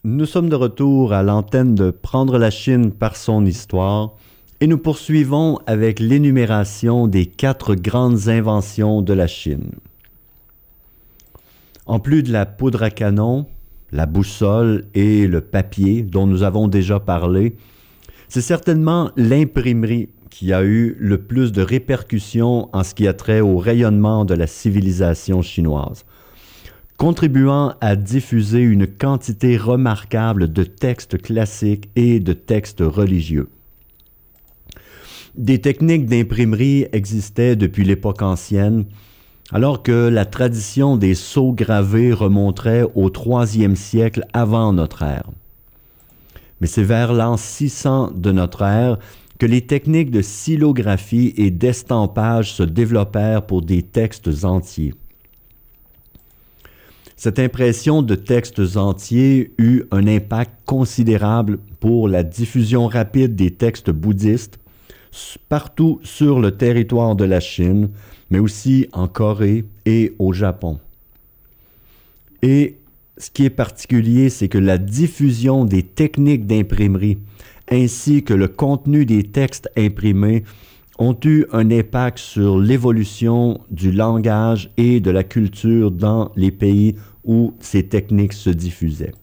Nous sommes de retour à l'antenne de Prendre la Chine par son histoire et nous poursuivons avec l'énumération des 4 grandes inventions de la Chine. En plus de la poudre à canon, la boussole et le papier dont nous avons déjà parlé, c'est certainement l'imprimerie qui a eu le plus de répercussions en ce qui a trait au rayonnement de la civilisation chinoise, contribuant à diffuser une quantité remarquable de textes classiques et de textes religieux. Des techniques d'imprimerie existaient depuis l'époque ancienne, alors que la tradition des sceaux gravés remonterait au IIIe siècle avant notre ère. Mais c'est vers l'an 600 de notre ère que les techniques de xylographie et d'estampage se développèrent pour des textes entiers. Cette impression de textes entiers eut un impact considérable pour la diffusion rapide des textes bouddhistes partout sur le territoire de la Chine, mais aussi en Corée et au Japon. Et ce qui est particulier, c'est que la diffusion des techniques d'imprimerie ainsi que le contenu des textes imprimés ont eu un impact sur l'évolution du langage et de la culture dans les pays où ces techniques se diffusaient.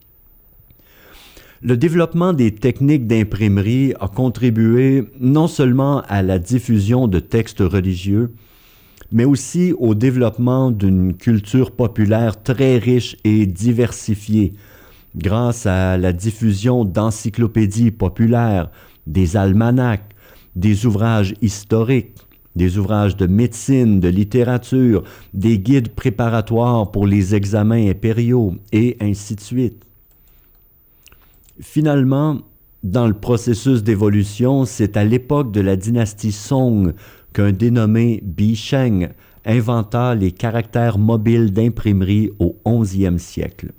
Le développement des techniques d'imprimerie a contribué non seulement à la diffusion de textes religieux, mais aussi au développement d'une culture populaire très riche et diversifiée, grâce à la diffusion d'encyclopédies populaires, des almanachs, des ouvrages historiques, des ouvrages de médecine, de littérature, des guides préparatoires pour les examens impériaux, et ainsi de suite. Finalement, dans le processus d'évolution, c'est à l'époque de la dynastie Song qu'un dénommé Bi Sheng inventa les caractères mobiles d'imprimerie au XIe siècle.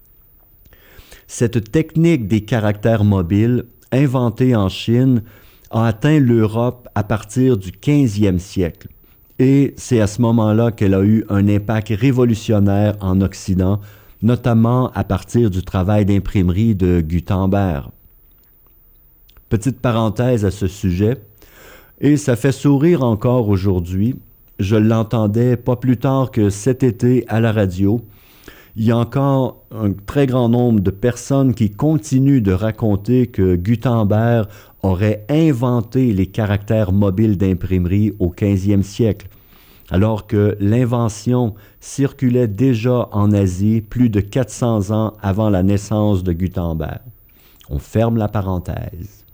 Cette technique des caractères mobiles, inventée en Chine, a atteint l'Europe à partir du XVe siècle. Et c'est à ce moment-là qu'elle a eu un impact révolutionnaire en Occident, notamment à partir du travail d'imprimerie de Gutenberg. Petite parenthèse à ce sujet, et ça fait sourire encore aujourd'hui, je l'entendais pas plus tard que cet été à la radio. Il y a encore un très grand nombre de personnes qui continuent de raconter que Gutenberg aurait inventé les caractères mobiles d'imprimerie au 15e siècle, alors que l'invention circulait déjà en Asie plus de 400 ans avant la naissance de Gutenberg. On ferme la parenthèse.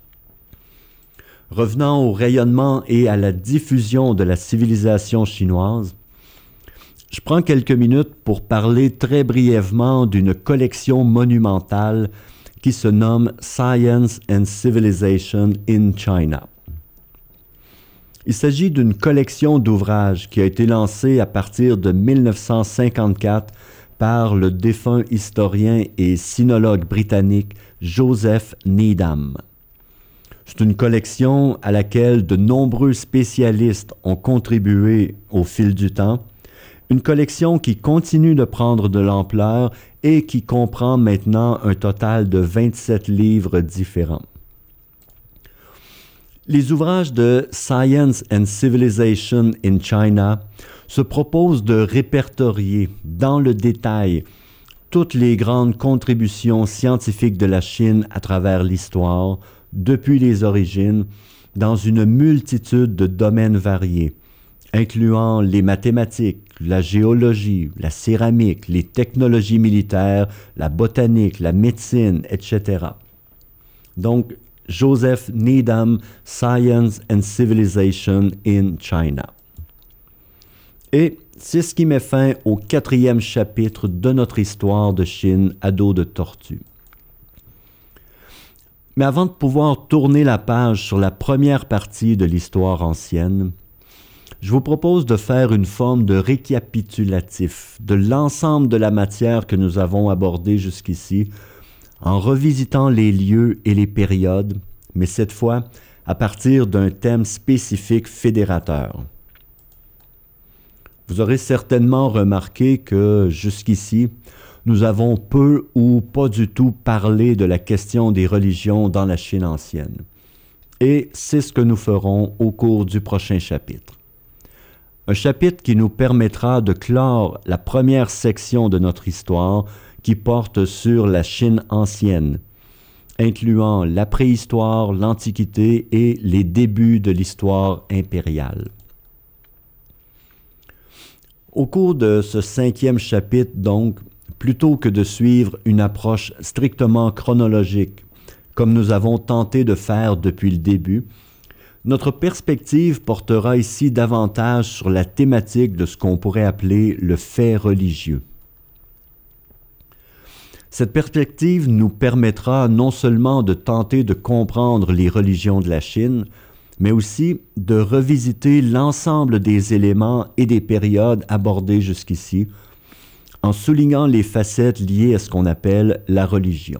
Revenant au rayonnement et à la diffusion de la civilisation chinoise, je prends quelques minutes pour parler très brièvement d'une collection monumentale qui se nomme Science and Civilization in China. Il s'agit d'une collection d'ouvrages qui a été lancée à partir de 1954 par le défunt historien et sinologue britannique Joseph Needham. C'est une collection à laquelle de nombreux spécialistes ont contribué au fil du temps, une collection qui continue de prendre de l'ampleur et qui comprend maintenant un total de 27 livres différents. Les ouvrages de Science and Civilization in China se proposent de répertorier dans le détail toutes les grandes contributions scientifiques de la Chine à travers l'histoire, depuis les origines, dans une multitude de domaines variés, incluant les mathématiques, la géologie, la céramique, les technologies militaires, la botanique, la médecine, etc. Donc, Joseph Needham, Science and Civilization in China. Et c'est ce qui met fin au 4e chapitre de notre histoire de Chine à dos de tortue. Mais avant de pouvoir tourner la page sur la première partie de l'histoire ancienne, je vous propose de faire une forme de récapitulatif de l'ensemble de la matière que nous avons abordée jusqu'ici, en revisitant les lieux et les périodes, mais cette fois à partir d'un thème spécifique fédérateur. Vous aurez certainement remarqué que jusqu'ici, nous avons peu ou pas du tout parlé de la question des religions dans la Chine ancienne. Et c'est ce que nous ferons au cours du prochain chapitre. Un chapitre qui nous permettra de clore la première section de notre histoire qui porte sur la Chine ancienne, incluant la préhistoire, l'Antiquité et les débuts de l'histoire impériale. Au cours de ce 5e chapitre, donc, plutôt que de suivre une approche strictement chronologique, comme nous avons tenté de faire depuis le début, notre perspective portera ici davantage sur la thématique de ce qu'on pourrait appeler le fait religieux. Cette perspective nous permettra non seulement de tenter de comprendre les religions de la Chine, mais aussi de revisiter l'ensemble des éléments et des périodes abordées jusqu'ici, en soulignant les facettes liées à ce qu'on appelle la religion.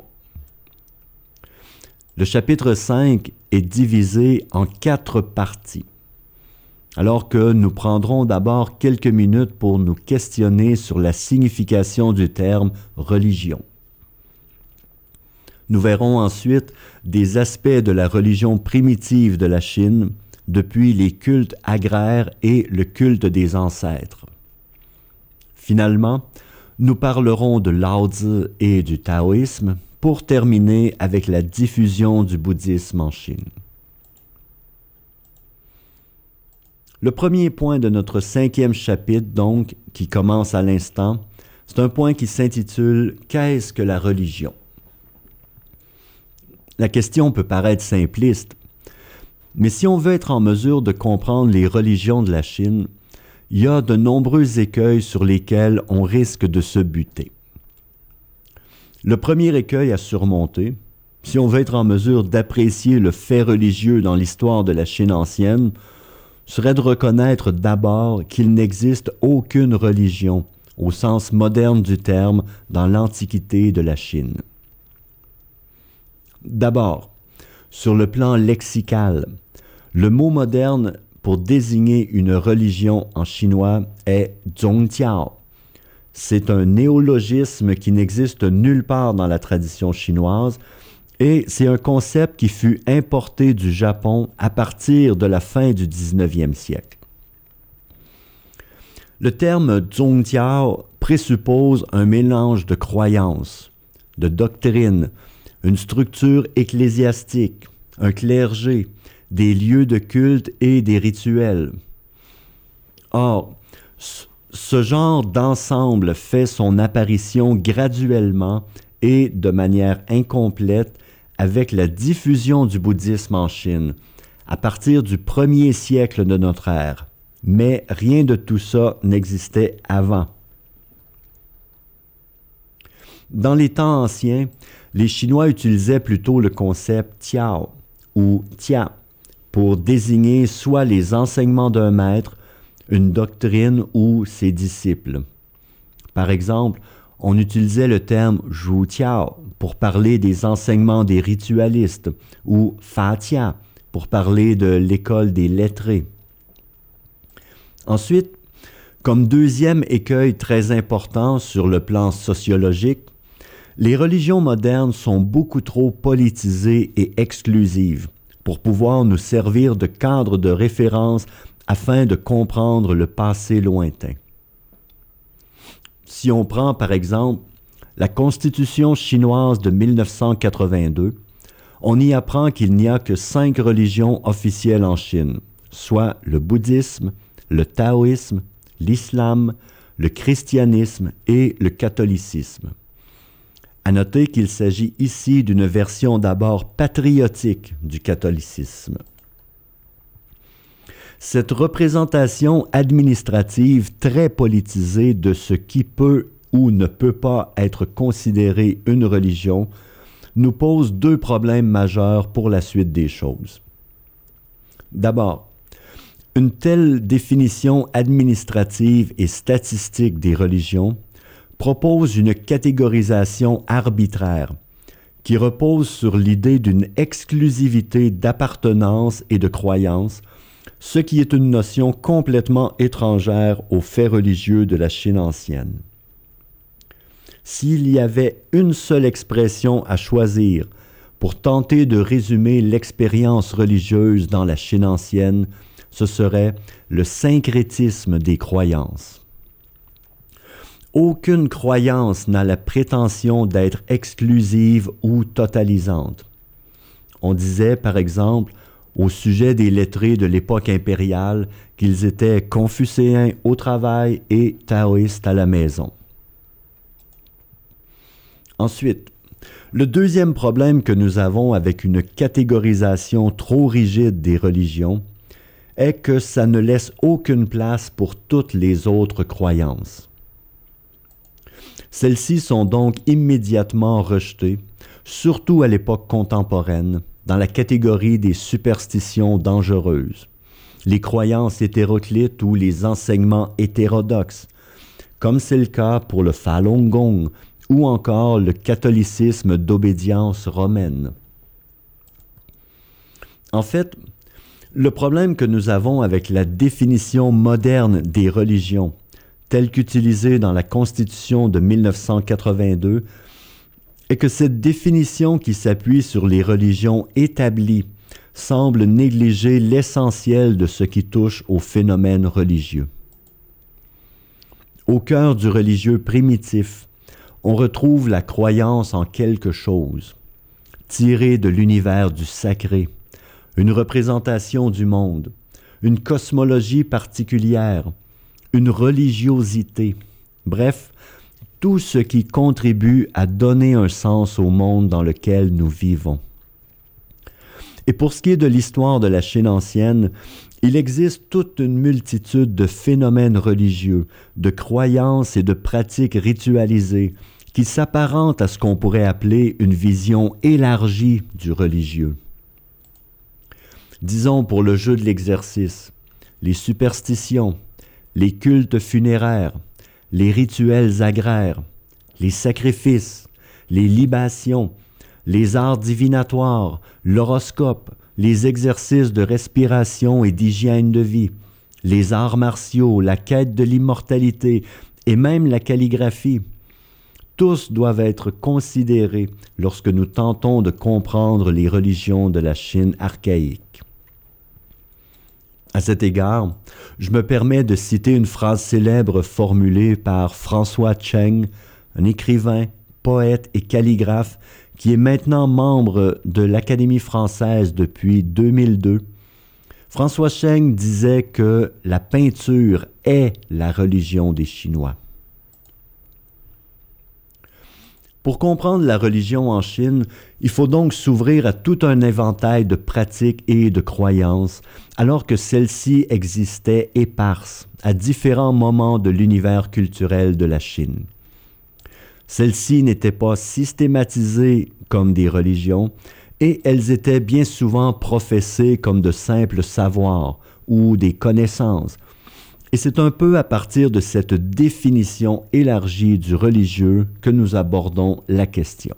Le chapitre 5 est divisé en 4 parties, alors que nous prendrons d'abord quelques minutes pour nous questionner sur la signification du terme « religion ». Nous verrons ensuite des aspects de la religion primitive de la Chine, depuis les cultes agraires et le culte des ancêtres. Finalement, nous parlerons de Lao Tzu et du taoïsme pour terminer avec la diffusion du bouddhisme en Chine. Le premier point de notre 5e chapitre, donc, qui commence à l'instant, c'est un point qui s'intitule « Qu'est-ce que la religion ?» La question peut paraître simpliste, mais si on veut être en mesure de comprendre les religions de la Chine, il y a de nombreux écueils sur lesquels on risque de se buter. Le premier écueil à surmonter, si on veut être en mesure d'apprécier le fait religieux dans l'histoire de la Chine ancienne, serait de reconnaître d'abord qu'il n'existe aucune religion, au sens moderne du terme, dans l'Antiquité de la Chine. D'abord, sur le plan lexical, le mot moderne pour désigner une religion en chinois est zhongjiao. C'est un néologisme qui n'existe nulle part dans la tradition chinoise et c'est un concept qui fut importé du Japon à partir de la fin du 19e siècle. Le terme zhongjiao présuppose un mélange de croyances, de doctrines, une structure ecclésiastique, un clergé, des lieux de culte et des rituels. Or, ce genre d'ensemble fait son apparition graduellement et de manière incomplète avec la diffusion du bouddhisme en Chine, à partir du 1er siècle de notre ère. Mais rien de tout ça n'existait avant. Dans les temps anciens, les Chinois utilisaient plutôt le concept tiao ou tia pour désigner soit les enseignements d'un maître, une doctrine ou ses disciples. Par exemple, on utilisait le terme zhu tiao pour parler des enseignements des ritualistes ou fa tia pour parler de l'école des lettrés. Ensuite, comme deuxième écueil très important sur le plan sociologique, les religions modernes sont beaucoup trop politisées et exclusives pour pouvoir nous servir de cadre de référence afin de comprendre le passé lointain. Si on prend par exemple la Constitution chinoise de 1982, on y apprend qu'il n'y a que 5 religions officielles en Chine, soit le bouddhisme, le taoïsme, l'islam, le christianisme et le catholicisme. À noter qu'il s'agit ici d'une version d'abord patriotique du catholicisme. Cette représentation administrative très politisée de ce qui peut ou ne peut pas être considéré une religion nous pose 2 problèmes majeurs pour la suite des choses. D'abord, une telle définition administrative et statistique des religions propose une catégorisation arbitraire qui repose sur l'idée d'une exclusivité d'appartenance et de croyance, ce qui est une notion complètement étrangère aux faits religieux de la Chine ancienne. s'il y avait une seule expression à choisir pour tenter de résumer l'expérience religieuse dans la Chine ancienne, ce serait le syncrétisme des croyances. Aucune croyance n'a la prétention d'être exclusive ou totalisante. On disait, par exemple, au sujet des lettrés de l'époque impériale qu'ils étaient confucéens au travail et taoïstes à la maison. Ensuite, le deuxième problème que nous avons avec une catégorisation trop rigide des religions est que ça ne laisse aucune place pour toutes les autres croyances. Celles-ci sont donc immédiatement rejetées, surtout à l'époque contemporaine, dans la catégorie des superstitions dangereuses, les croyances hétéroclites ou les enseignements hétérodoxes, comme c'est le cas pour le Falun Gong ou encore le catholicisme d'obédience romaine. En fait, le problème que nous avons avec la définition moderne des religions, telle qu'utilisée dans la Constitution de 1982, est que cette définition qui s'appuie sur les religions établies semble négliger l'essentiel de ce qui touche au phénomène religieux. Au cœur du religieux primitif, on retrouve la croyance en quelque chose, tirée de l'univers du sacré, une représentation du monde, une cosmologie particulière, une religiosité, bref, tout ce qui contribue à donner un sens au monde dans lequel nous vivons. Et pour ce qui est de l'histoire de la Chine ancienne, il existe toute une multitude de phénomènes religieux, de croyances et de pratiques ritualisées qui s'apparentent à ce qu'on pourrait appeler une vision élargie du religieux. Disons pour le jeu de l'exercice, les superstitions, les cultes funéraires, les rituels agraires, les sacrifices, les libations, les arts divinatoires, l'horoscope, les exercices de respiration et d'hygiène de vie, les arts martiaux, la quête de l'immortalité et même la calligraphie. Tous doivent être considérés lorsque nous tentons de comprendre les religions de la Chine archaïque. À cet égard, je me permets de citer une phrase célèbre formulée par François Cheng, un écrivain, poète et calligraphe qui est maintenant membre de l'Académie française depuis 2002. François Cheng disait que la peinture est la religion des Chinois. Pour comprendre la religion en Chine, il faut donc s'ouvrir à tout un éventail de pratiques et de croyances, alors que celles-ci existaient éparses à différents moments de l'univers culturel de la Chine. Celles-ci n'étaient pas systématisées comme des religions et elles étaient bien souvent professées comme de simples savoirs ou des connaissances. Et c'est un peu à partir de cette définition élargie du religieux que nous abordons la question.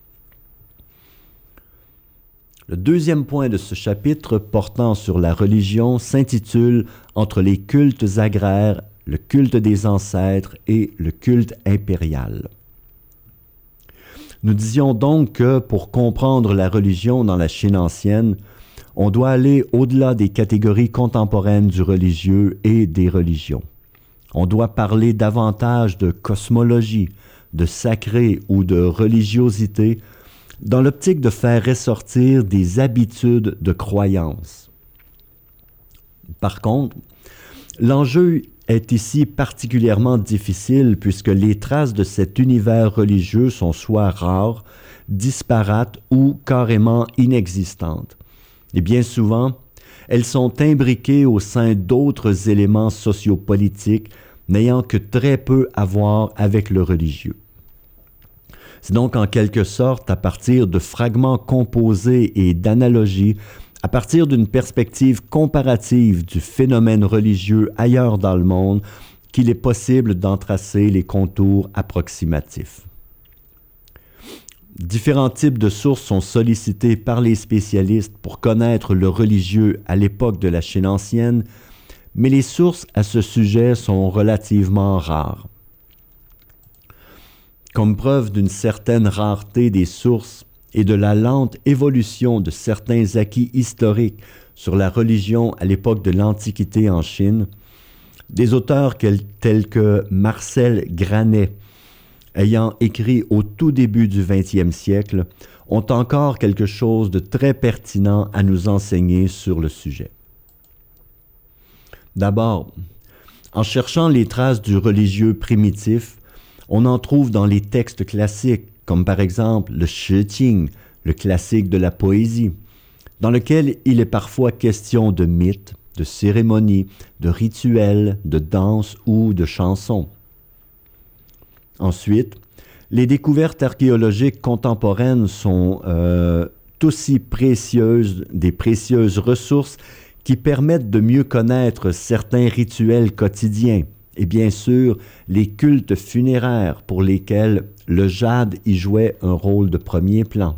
Le deuxième point de ce chapitre portant sur la religion s'intitule « Entre les cultes agraires, le culte des ancêtres et le culte impérial ». Nous disions donc que pour comprendre la religion dans la Chine ancienne, on doit aller au-delà des catégories contemporaines du religieux et des religions. On doit parler davantage de cosmologie, de sacré ou de religiosité, dans l'optique de faire ressortir des habitudes de croyance. Par contre, l'enjeu est ici particulièrement difficile puisque les traces de cet univers religieux sont soit rares, disparates ou carrément inexistantes. Et bien souvent, elles sont imbriquées au sein d'autres éléments sociopolitiques n'ayant que très peu à voir avec le religieux. C'est donc en quelque sorte à partir de fragments composés et d'analogies, à partir d'une perspective comparative du phénomène religieux ailleurs dans le monde, qu'il est possible d'en tracer les contours approximatifs. Différents types de sources sont sollicités par les spécialistes pour connaître le religieux à l'époque de la Chine ancienne, mais les sources à ce sujet sont relativement rares. comme preuve d'une certaine rareté des sources et de la lente évolution de certains acquis historiques sur la religion à l'époque de l'Antiquité en Chine, des auteurs tels que Marcel Granet, ayant écrit au tout début du XXe siècle, ont encore quelque chose de très pertinent à nous enseigner sur le sujet. D'abord, en cherchant les traces du religieux primitif, on en trouve dans les textes classiques, comme par exemple le Shiqing, le classique de la poésie, dans lequel il est parfois question de mythes, de cérémonies, de rituels, de danses ou de chansons. Ensuite, les découvertes archéologiques contemporaines sont aussi précieuses, des précieuses ressources qui permettent de mieux connaître certains rituels quotidiens et bien sûr les cultes funéraires pour lesquels le jade y jouait un rôle de premier plan.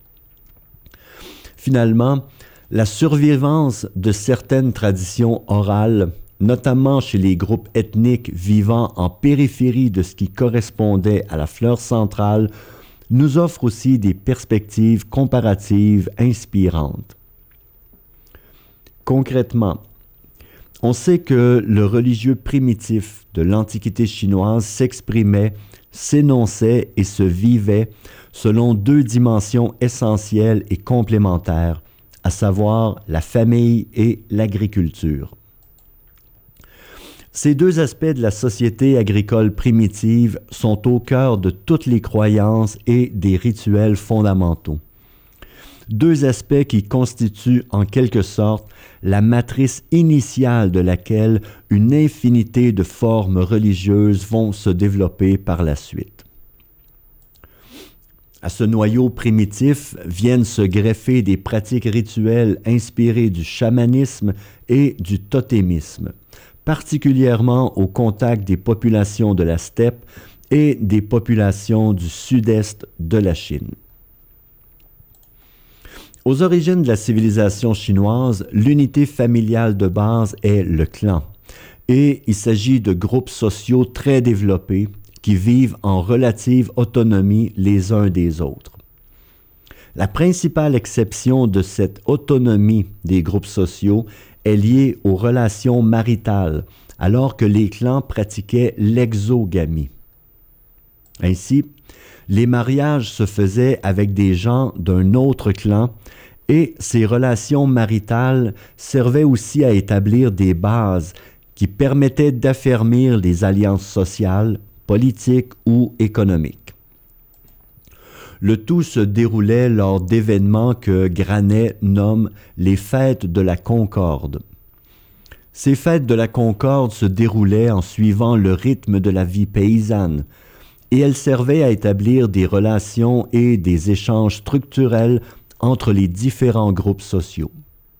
Finalement, la survivance de certaines traditions orales, notamment chez les groupes ethniques vivant en périphérie de ce qui correspondait à la fleur centrale, nous offre aussi des perspectives comparatives inspirantes. Concrètement, on sait que le religieux primitif de l'Antiquité chinoise s'exprimait, s'énonçait et se vivait selon deux dimensions essentielles et complémentaires, à savoir la famille et l'agriculture. Ces deux aspects de la société agricole primitive sont au cœur de toutes les croyances et des rituels fondamentaux. Deux aspects qui constituent en quelque sorte la matrice initiale de laquelle une infinité de formes religieuses vont se développer par la suite. À ce noyau primitif viennent se greffer des pratiques rituelles inspirées du chamanisme et du totémisme, particulièrement au contact des populations de la steppe et des populations du sud-est de la Chine. Aux origines de la civilisation chinoise, l'unité familiale de base est le clan, et il s'agit de groupes sociaux très développés qui vivent en relative autonomie les uns des autres. La principale exception de cette autonomie des groupes sociaux est liée aux relations maritales, alors que les clans pratiquaient l'exogamie. Ainsi, les mariages se faisaient avec des gens d'un autre clan et ces relations maritales servaient aussi à établir des bases qui permettaient d'affermir les alliances sociales, politiques ou économiques. Le tout se déroulait lors d'événements que Granet nomme les fêtes de la Concorde. Ces fêtes de la Concorde se déroulaient en suivant le rythme de la vie paysanne, et elles servaient à établir des relations et des échanges structurels entre les différents groupes sociaux.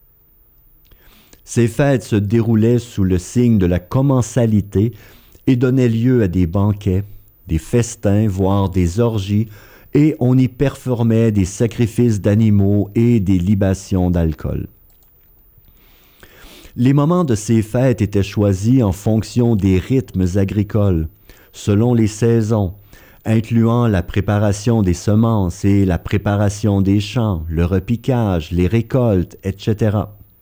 Ces fêtes se déroulaient sous le signe de la commensalité et donnaient lieu à des banquets, des festins, voire des orgies, et on y performait des sacrifices d'animaux et des libations d'alcool. Les moments de ces fêtes étaient choisis en fonction des rythmes agricoles, selon les saisons, incluant la préparation des semences et la préparation des champs, le repiquage, les récoltes, etc.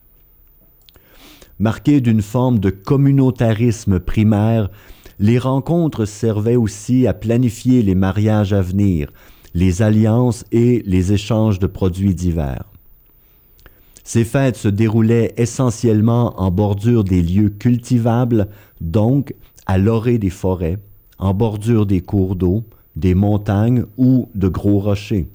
Marqués d'une forme de communautarisme primaire, les rencontres servaient aussi à planifier les mariages à venir, les alliances et les échanges de produits divers. Ces fêtes se déroulaient essentiellement en bordure des lieux cultivables, donc à l'orée des forêts, en bordure des cours d'eau, des montagnes ou de gros rochers.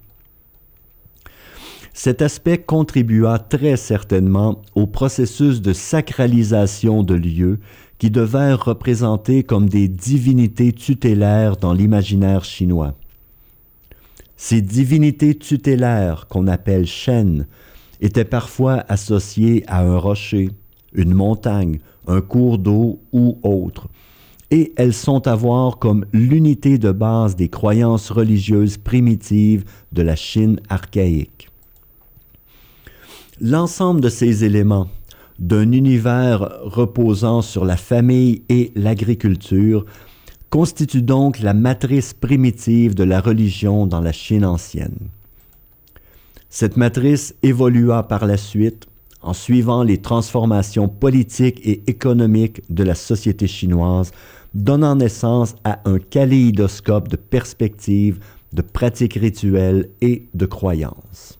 Cet aspect contribua très certainement au processus de sacralisation de lieux qui devinrent représentés comme des divinités tutélaires dans l'imaginaire chinois. Ces divinités tutélaires, qu'on appelle shen, étaient parfois associées à un rocher, une montagne, un cours d'eau ou autre, et elles sont à voir comme l'unité de base des croyances religieuses primitives de la Chine archaïque. L'ensemble de ces éléments, d'un univers reposant sur la famille et l'agriculture, constitue donc la matrice primitive de la religion dans la Chine ancienne. Cette matrice évolua par la suite en suivant les transformations politiques et économiques de la société chinoise, donnant naissance à un kaléidoscope de perspectives, de pratiques rituelles et de croyances.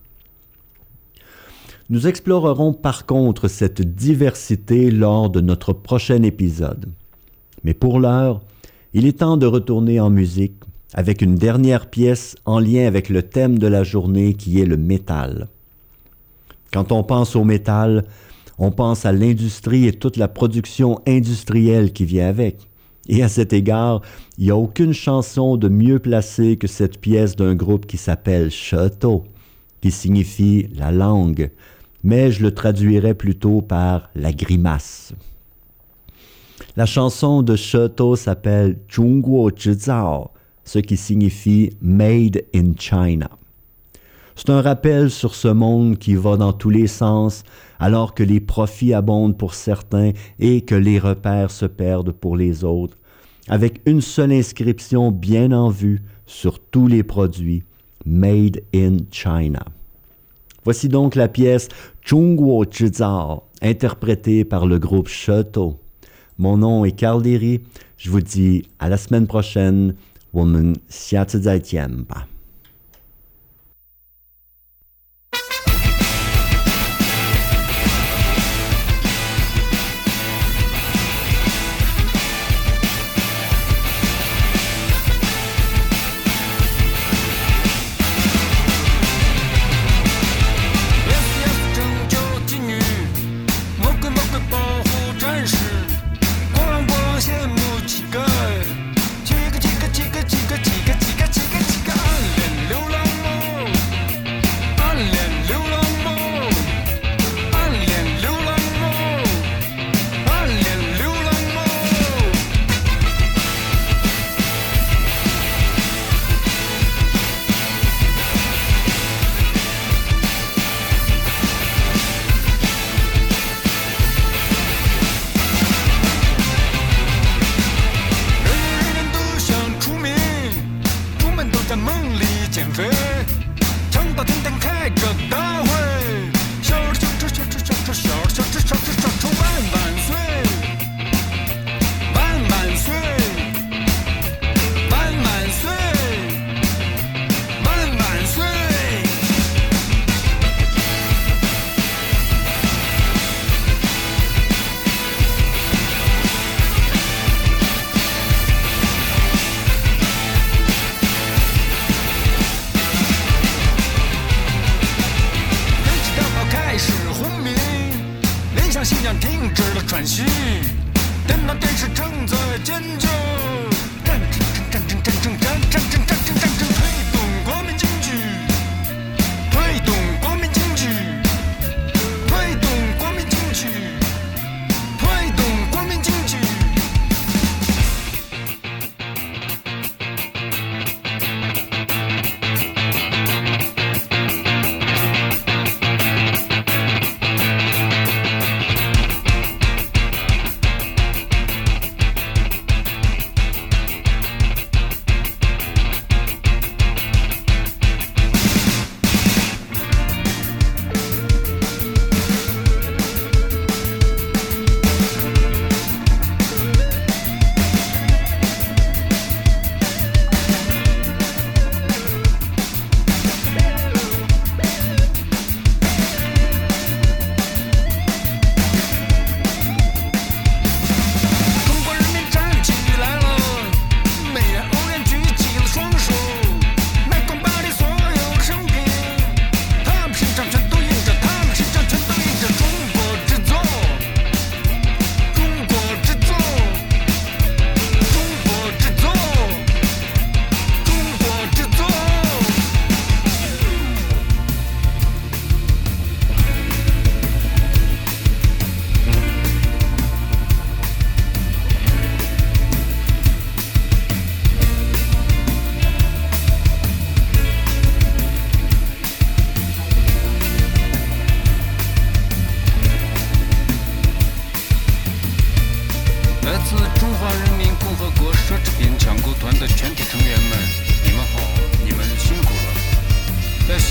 Nous explorerons par contre cette diversité lors de notre prochain épisode. Mais pour l'heure, il est temps de retourner en musique avec une dernière pièce en lien avec le thème de la journée qui est le métal. Quand on pense au métal, on pense à l'industrie et toute la production industrielle qui vient avec. Et à cet égard, il n'y a aucune chanson de mieux placée que cette pièce d'un groupe qui s'appelle Shetou, qui signifie la langue, mais je le traduirais plutôt par la grimace. La chanson de Shetou s'appelle Zhongguo Zhizao, ce qui signifie Made in China. C'est un rappel sur ce monde qui va dans tous les sens, alors que les profits abondent pour certains et que les repères se perdent pour les autres, avec une seule inscription bien en vue sur tous les produits, Made in China. Voici donc la pièce Zhongguo Zhizao, interprétée par le groupe Shetou. Mon nom est Carl Derry, je vous dis à la semaine prochaine, 我们下次再见吧。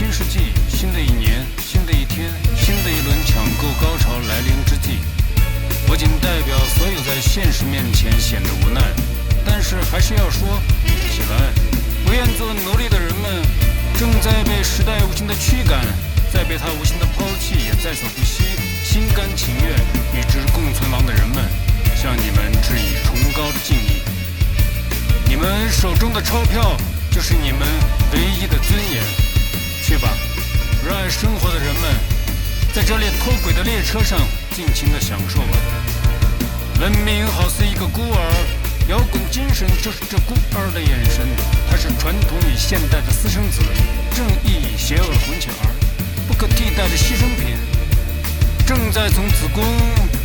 新世纪，新的一年，新的一天，新的一轮抢购高潮来临之际，我仅代表所有在现实面前显得无奈，但是还是要说起来，不愿做奴隶的人们正在被时代无情的驱赶，在被他无情的抛弃，也在所不惜，心甘情愿与之共存亡的人们，向你们致以崇高的敬意。你们手中的钞票就是你们唯一的尊严。去吧，热爱生活的人们，在这列脱轨的列车上尽情地享受吧。文明好似一个孤儿，摇滚精神就是这孤儿的眼神，它是传统与现代的私生子，正义与邪恶的混血儿，不可替代的牺牲品，正在从子宫